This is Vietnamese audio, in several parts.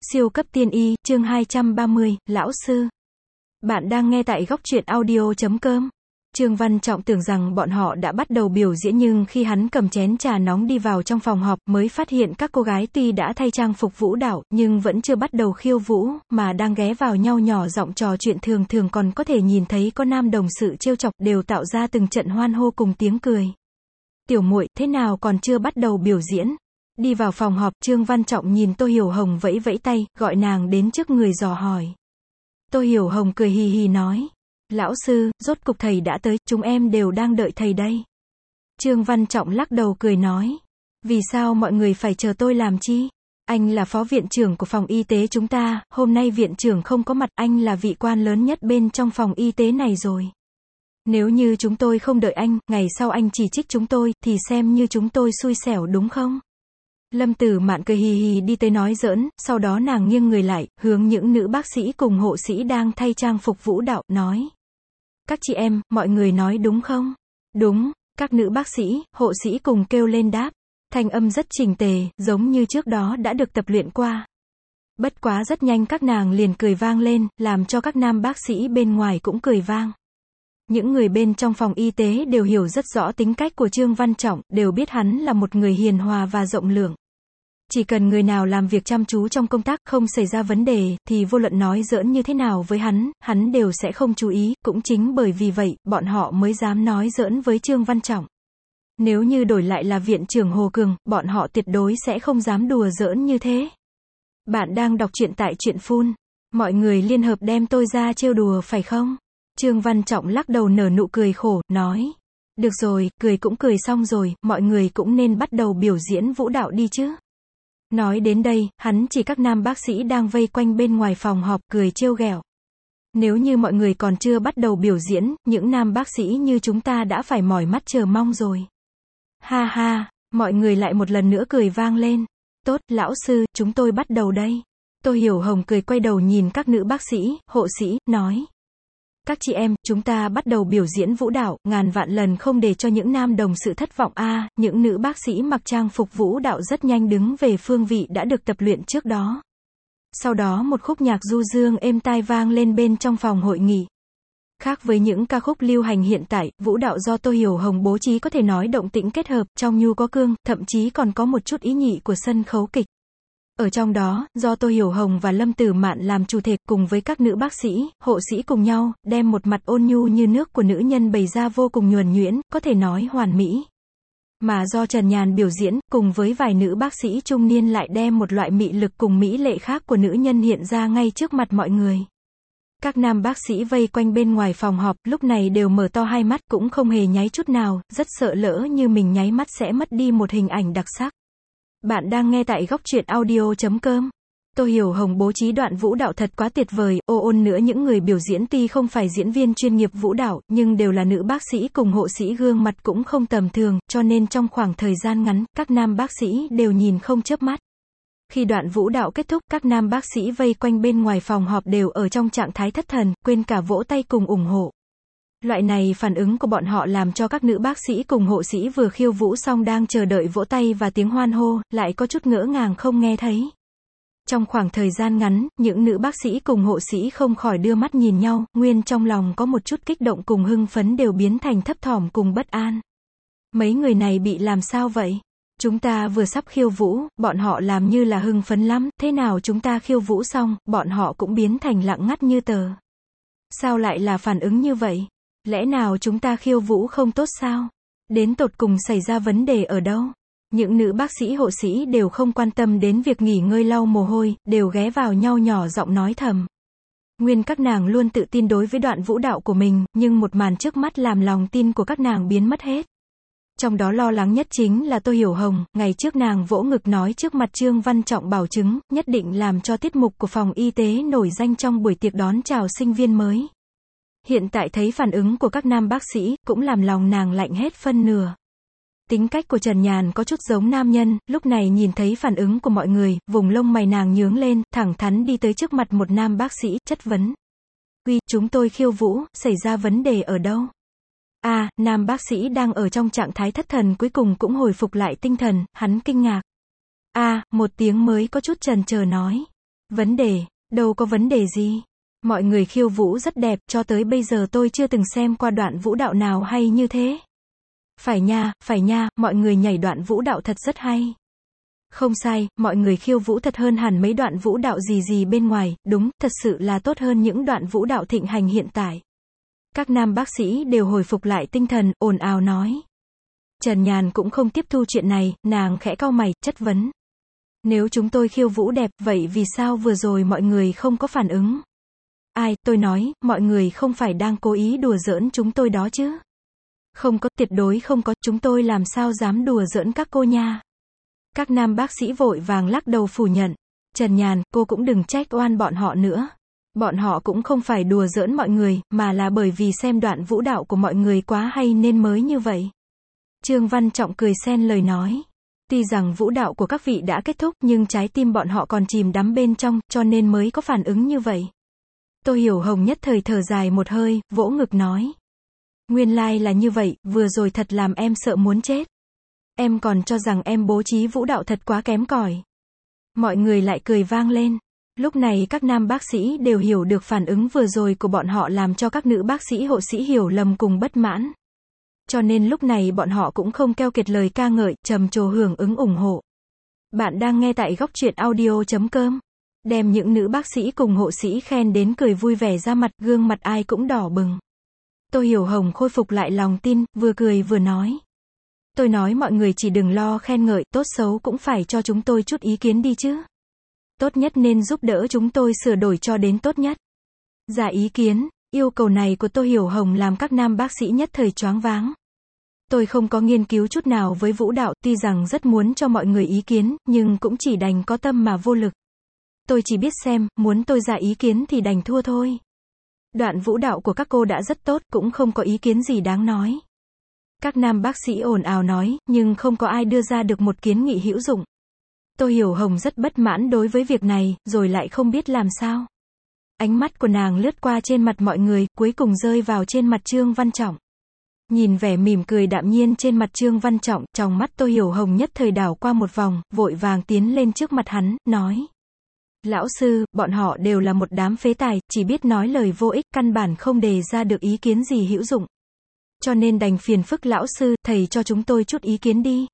Siêu cấp tiên y, chương 230, lão sư. Bạn đang nghe tại góc truyện audio.com. Trương Văn Trọng tưởng rằng bọn họ đã bắt đầu biểu diễn, nhưng khi hắn cầm chén trà nóng đi vào trong phòng họp mới phát hiện các cô gái tuy đã thay trang phục vũ đạo, nhưng vẫn chưa bắt đầu khiêu vũ, mà đang ghé vào nhau nhỏ giọng trò chuyện, thường thường còn có thể nhìn thấy có nam đồng sự trêu chọc, đều tạo ra từng trận hoan hô cùng tiếng cười. Tiểu muội, thế nào còn chưa bắt đầu biểu diễn? Đi vào phòng họp, Trương Văn Trọng nhìn Tô Hiểu Hồng vẫy vẫy tay, gọi nàng đến trước người dò hỏi. Tô Hiểu Hồng cười hì hì nói. Lão sư, rốt cục thầy đã tới, chúng em đều đang đợi thầy đây. Trương Văn Trọng lắc đầu cười nói. Vì sao mọi người phải chờ tôi làm chi? Anh là phó viện trưởng của phòng y tế chúng ta, hôm nay viện trưởng không có mặt, anh là vị quan lớn nhất bên trong phòng y tế này rồi. Nếu như chúng tôi không đợi anh, ngày sau anh chỉ trích chúng tôi, thì xem như chúng tôi xui xẻo đúng không? Lâm Tử Mạn cười hì hì đi tới nói giỡn, sau đó nàng nghiêng người lại, hướng những nữ bác sĩ cùng hộ sĩ đang thay trang phục vũ đạo, nói. Các chị em, mọi người nói đúng không? Đúng, các nữ bác sĩ, hộ sĩ cùng kêu lên đáp. Thanh âm rất chỉnh tề, giống như trước đó đã được tập luyện qua. Bất quá rất nhanh các nàng liền cười vang lên, làm cho các nam bác sĩ bên ngoài cũng cười vang. Những người bên trong phòng y tế đều hiểu rất rõ tính cách của Trương Văn Trọng, đều biết hắn là một người hiền hòa và rộng lượng. Chỉ cần người nào làm việc chăm chú trong công tác, không xảy ra vấn đề, thì vô luận nói giỡn như thế nào với hắn đều sẽ không chú ý, cũng chính bởi vì vậy, bọn họ mới dám nói giỡn với Trương Văn Trọng. Nếu như đổi lại là viện trưởng Hồ Cường, bọn họ tuyệt đối sẽ không dám đùa giỡn như thế. Bạn đang đọc truyện tại Truyện Phun. Mọi người liên hợp đem tôi ra trêu đùa phải không? Trương Văn Trọng lắc đầu nở nụ cười khổ, nói. Được rồi, cười cũng cười xong rồi, mọi người cũng nên bắt đầu biểu diễn vũ đạo đi chứ. Nói đến đây, hắn chỉ các nam bác sĩ đang vây quanh bên ngoài phòng họp, cười trêu ghẹo. Nếu như mọi người còn chưa bắt đầu biểu diễn, những nam bác sĩ như chúng ta đã phải mỏi mắt chờ mong rồi. Ha ha, mọi người lại một lần nữa cười vang lên. Tốt, lão sư, chúng tôi bắt đầu đây. Tô Hiểu Hồng cười quay đầu nhìn các nữ bác sĩ, hộ sĩ, nói. Các chị em, chúng ta bắt đầu biểu diễn vũ đạo, ngàn vạn lần không để cho những nam đồng sự thất vọng a. Những nữ bác sĩ mặc trang phục vũ đạo rất nhanh đứng về phương vị đã được tập luyện trước đó. Sau đó một khúc nhạc du dương êm tai vang lên bên trong phòng hội nghị. Khác với những ca khúc lưu hành hiện tại, vũ đạo do Tô Hiểu Hồng bố trí có thể nói động tĩnh kết hợp, trong nhu có cương, thậm chí còn có một chút ý nhị của sân khấu kịch. Ở trong đó, do Tô Hiểu Hồng và Lâm Tử Mạn làm chủ thể, cùng với các nữ bác sĩ, hộ sĩ cùng nhau, đem một mặt ôn nhu như nước của nữ nhân bày ra vô cùng nhuần nhuyễn, có thể nói hoàn mỹ. Mà do Trần Nhàn biểu diễn, cùng với vài nữ bác sĩ trung niên lại đem một loại mị lực cùng mỹ lệ khác của nữ nhân hiện ra ngay trước mặt mọi người. Các nam bác sĩ vây quanh bên ngoài phòng họp, lúc này đều mở to hai mắt, cũng không hề nháy chút nào, rất sợ lỡ như mình nháy mắt sẽ mất đi một hình ảnh đặc sắc. Bạn đang nghe tại góc truyện audio.com. Tô Hiểu Hồng bố trí đoạn vũ đạo thật quá tuyệt vời, ôn nữa những người biểu diễn tuy không phải diễn viên chuyên nghiệp vũ đạo, nhưng đều là nữ bác sĩ cùng hộ sĩ, gương mặt cũng không tầm thường, cho nên trong khoảng thời gian ngắn, các nam bác sĩ đều nhìn không chớp mắt. Khi đoạn vũ đạo kết thúc, các nam bác sĩ vây quanh bên ngoài phòng họp đều ở trong trạng thái thất thần, quên cả vỗ tay cùng ủng hộ. Loại này phản ứng của bọn họ làm cho các nữ bác sĩ cùng hộ sĩ vừa khiêu vũ xong đang chờ đợi vỗ tay và tiếng hoan hô, lại có chút ngỡ ngàng không nghe thấy. Trong khoảng thời gian ngắn, những nữ bác sĩ cùng hộ sĩ không khỏi đưa mắt nhìn nhau, nguyên trong lòng có một chút kích động cùng hưng phấn đều biến thành thấp thỏm cùng bất an. Mấy người này bị làm sao vậy? Chúng ta vừa sắp khiêu vũ, bọn họ làm như là hưng phấn lắm, thế nào chúng ta khiêu vũ xong, bọn họ cũng biến thành lặng ngắt như tờ. Sao lại là phản ứng như vậy? Lẽ nào chúng ta khiêu vũ không tốt sao? Đến tột cùng xảy ra vấn đề ở đâu? Những nữ bác sĩ hộ sĩ đều không quan tâm đến việc nghỉ ngơi lau mồ hôi, đều ghé vào nhau nhỏ giọng nói thầm. Nguyên các nàng luôn tự tin đối với đoạn vũ đạo của mình, nhưng một màn trước mắt làm lòng tin của các nàng biến mất hết. Trong đó lo lắng nhất chính là Tô Hiểu Hồng, ngày trước nàng vỗ ngực nói trước mặt Trương Văn Trọng bảo chứng, nhất định làm cho tiết mục của phòng y tế nổi danh trong buổi tiệc đón chào sinh viên mới. Hiện tại thấy phản ứng của các nam bác sĩ, cũng làm lòng nàng lạnh hết phân nửa. Tính cách của Trần Nhàn có chút giống nam nhân, lúc này nhìn thấy phản ứng của mọi người, vùng lông mày nàng nhướng lên, thẳng thắn đi tới trước mặt một nam bác sĩ, chất vấn. Uy, chúng tôi khiêu vũ, xảy ra vấn đề ở đâu? Nam bác sĩ đang ở trong trạng thái thất thần cuối cùng cũng hồi phục lại tinh thần, hắn kinh ngạc. Một tiếng mới có chút chần chờ nói. Vấn đề, đâu có vấn đề gì. Mọi người khiêu vũ rất đẹp, cho tới bây giờ tôi chưa từng xem qua đoạn vũ đạo nào hay như thế. Phải nha, mọi người nhảy đoạn vũ đạo thật rất hay. Không sai, mọi người khiêu vũ thật hơn hẳn mấy đoạn vũ đạo gì bên ngoài, đúng, thật sự là tốt hơn những đoạn vũ đạo thịnh hành hiện tại. Các nam bác sĩ đều hồi phục lại tinh thần, ồn ào nói. Trần Nhàn cũng không tiếp thu chuyện này, nàng khẽ cau mày, chất vấn. Nếu chúng tôi khiêu vũ đẹp, vậy vì sao vừa rồi mọi người không có phản ứng? Ai, tôi nói, mọi người không phải đang cố ý đùa giỡn chúng tôi đó chứ? Không có, tuyệt đối không có, chúng tôi làm sao dám đùa giỡn các cô nha. Các nam bác sĩ vội vàng lắc đầu phủ nhận. Trần Nhàn, cô cũng đừng trách oan bọn họ nữa. Bọn họ cũng không phải đùa giỡn mọi người, mà là bởi vì xem đoạn vũ đạo của mọi người quá hay nên mới như vậy. Trương Văn Trọng cười xen lời nói. Tuy rằng vũ đạo của các vị đã kết thúc, nhưng trái tim bọn họ còn chìm đắm bên trong, cho nên mới có phản ứng như vậy. Tô Hiểu Hồng nhất thời thở dài một hơi, vỗ ngực nói. Nguyên lai là như vậy, vừa rồi thật làm em sợ muốn chết. Em còn cho rằng em bố trí vũ đạo thật quá kém cỏi. Mọi người lại cười vang lên. Lúc này các nam bác sĩ đều hiểu được phản ứng vừa rồi của bọn họ làm cho các nữ bác sĩ hộ sĩ hiểu lầm cùng bất mãn. Cho nên lúc này bọn họ cũng không keo kiệt lời ca ngợi, trầm trồ hưởng ứng ủng hộ. Bạn đang nghe tại góc truyện audio.com. Đem những nữ bác sĩ cùng hộ sĩ khen đến cười vui vẻ ra mặt, gương mặt ai cũng đỏ bừng. Tô Hiểu Hồng khôi phục lại lòng tin, vừa cười vừa nói. Tôi nói mọi người chỉ đừng lo khen ngợi, tốt xấu cũng phải cho chúng tôi chút ý kiến đi chứ. Tốt nhất nên giúp đỡ chúng tôi sửa đổi cho đến tốt nhất. Dạ ý kiến, yêu cầu này của Tô Hiểu Hồng làm các nam bác sĩ nhất thời choáng váng. Tôi không có nghiên cứu chút nào với vũ đạo, tuy rằng rất muốn cho mọi người ý kiến, nhưng cũng chỉ đành có tâm mà vô lực. Tôi chỉ biết xem, muốn tôi ra ý kiến thì đành thua thôi. Đoạn vũ đạo của các cô đã rất tốt, cũng không có ý kiến gì đáng nói. Các nam bác sĩ ồn ào nói, nhưng không có ai đưa ra được một kiến nghị hữu dụng. Tô Hiểu Hồng rất bất mãn đối với việc này, rồi lại không biết làm sao. Ánh mắt của nàng lướt qua trên mặt mọi người, cuối cùng rơi vào trên mặt Trương Văn Trọng. Nhìn vẻ mỉm cười đạm nhiên trên mặt Trương Văn Trọng, trong mắt Tô Hiểu Hồng nhất thời đảo qua một vòng, vội vàng tiến lên trước mặt hắn, nói. Lão sư, bọn họ đều là một đám phế tài, chỉ biết nói lời vô ích, căn bản không đề ra được ý kiến gì hữu dụng. Cho nên đành phiền phức lão sư, thầy cho chúng tôi chút ý kiến đi.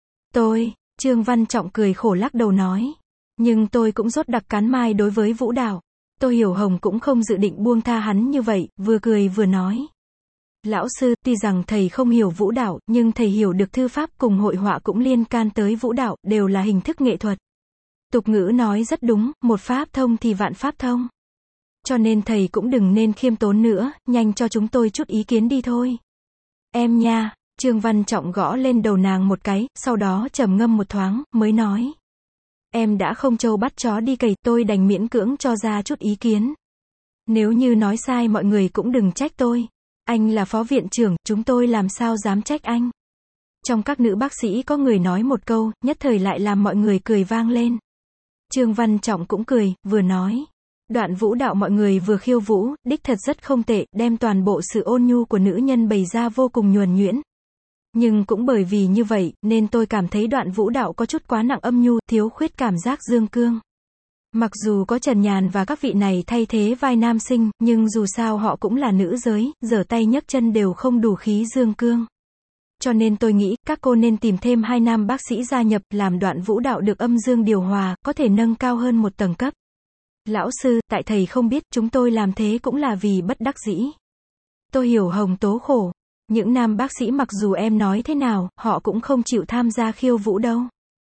Trương Văn Trọng cười khổ lắc đầu nói. Nhưng tôi cũng rốt đặc cán mai đối với vũ đạo. Tô Hiểu Hồng cũng không dự định buông tha hắn như vậy, vừa cười vừa nói. Lão sư, tuy rằng thầy không hiểu vũ đạo, nhưng thầy hiểu được thư pháp cùng hội họa cũng liên can tới vũ đạo, đều là hình thức nghệ thuật. Tục ngữ nói rất đúng, một pháp thông thì vạn pháp thông. Cho nên thầy cũng đừng nên khiêm tốn nữa, nhanh cho chúng tôi chút ý kiến đi thôi. Em nha, Trương Văn Trọng gõ lên đầu nàng một cái, sau đó trầm ngâm một thoáng, mới nói. Em đã không trâu bắt chó đi cày, tôi đành miễn cưỡng cho ra chút ý kiến. Nếu như nói sai mọi người cũng đừng trách tôi. Anh là phó viện trưởng, chúng tôi làm sao dám trách anh. Trong các nữ bác sĩ có người nói một câu, nhất thời lại làm mọi người cười vang lên. Trương Văn Trọng cũng cười, vừa nói. Đoạn vũ đạo mọi người vừa khiêu vũ, đích thật rất không tệ, đem toàn bộ sự ôn nhu của nữ nhân bày ra vô cùng nhuần nhuyễn. Nhưng cũng bởi vì như vậy, nên tôi cảm thấy đoạn vũ đạo có chút quá nặng âm nhu, thiếu khuyết cảm giác dương cương. Mặc dù có Trần Nhàn và các vị này thay thế vai nam sinh, nhưng dù sao họ cũng là nữ giới, giở tay nhấc chân đều không đủ khí dương cương. Cho nên tôi nghĩ, các cô nên tìm thêm 2 nam bác sĩ gia nhập, làm đoạn vũ đạo được âm dương điều hòa, có thể nâng cao hơn một tầng cấp. Lão sư, tại thầy không biết, chúng tôi làm thế cũng là vì bất đắc dĩ. Tô Hiểu Hồng tố khổ. Những nam bác sĩ mặc dù em nói thế nào, họ cũng không chịu tham gia khiêu vũ đâu.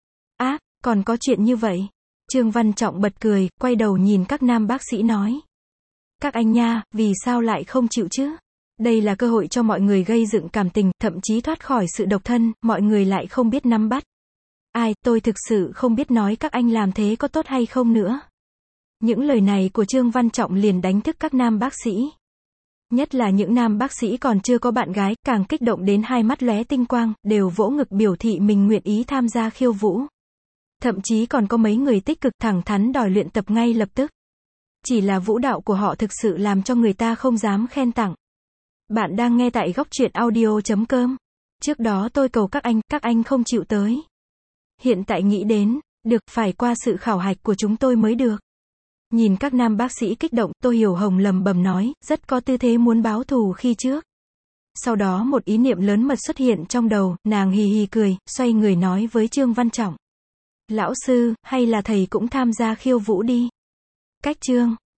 Còn có chuyện như vậy. Trương Văn Trọng bật cười, quay đầu nhìn các nam bác sĩ nói. Các anh nha, vì sao lại không chịu chứ? Đây là cơ hội cho mọi người gây dựng cảm tình, thậm chí thoát khỏi sự độc thân, mọi người lại không biết nắm bắt. Tôi thực sự không biết nói các anh làm thế có tốt hay không nữa. Những lời này của Trương Văn Trọng liền đánh thức các nam bác sĩ. Nhất là những nam bác sĩ còn chưa có bạn gái, càng kích động đến hai mắt lóe tinh quang, đều vỗ ngực biểu thị mình nguyện ý tham gia khiêu vũ. Thậm chí còn có mấy người tích cực thẳng thắn đòi luyện tập ngay lập tức. Chỉ là vũ đạo của họ thực sự làm cho người ta không dám khen tặng. Bạn đang nghe tại góc truyện audio.com. Trước đó tôi cầu các anh không chịu tới. Hiện tại nghĩ đến, được, phải qua sự khảo hạch của chúng tôi mới được. Nhìn các nam bác sĩ kích động, Tô Hiểu Hồng lầm bầm nói, rất có tư thế muốn báo thù khi trước. Sau đó một ý niệm lớn mật xuất hiện trong đầu, nàng hì hì cười, xoay người nói với Trương Văn Trọng. Lão sư, hay là thầy cũng tham gia khiêu vũ đi. Cách Trương